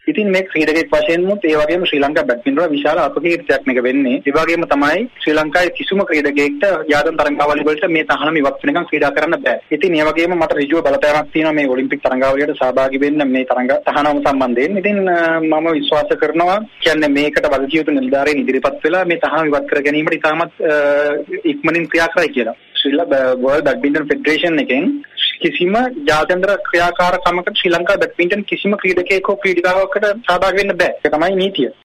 ඉතින් මේ ක්‍රීඩකෙක් වශයෙන් මුත් ඒ වගේම ශ්‍රී ලංකා බැඩ්මින්ටන් වල විශාල අපකීර්තියක් මේක වෙන්නේ. ඒ වගේම තමයි ශ්‍රී ලංකාවේ කිසිම ක්‍රීඩකයෙක්ට යාදන් තරඟාවලිය වලට මේ තහනම ඉවත් වෙනකන් ක්‍රීඩා කරන්න බෑ. ඉතින් ඒ වගේම මට ඍජුව බලපෑමක් තියෙනවා මේ ඔලිම්පික් තරඟාවලියට සහභාගී වෙන්න මේ තරඟ තහනම සම්බන්ධයෙන්. ඉතින් මම විශ්වාස කරනවා කියන්නේ මේකට වගකිය යුතු නිලධාරීන් ඉදිරිපත් වෙලා මේ තහනම ඉවත් කර ගැනීමට ඉතාමත් ඉක්මනින් ක්‍රියා කරයි කියලා. World Badminton Federation එකෙන් කිසිම ජාත්‍යන්තර ක්‍රියාකාරකමකට ශ්‍රී ලංකා බැඩ්මින්ටන් කිසිම ක්‍රීඩකයෙක් හෝ ක්‍රීඩිකාවකට සහභාගී වෙන්න බෑ. ඒක තමයි නීතිය.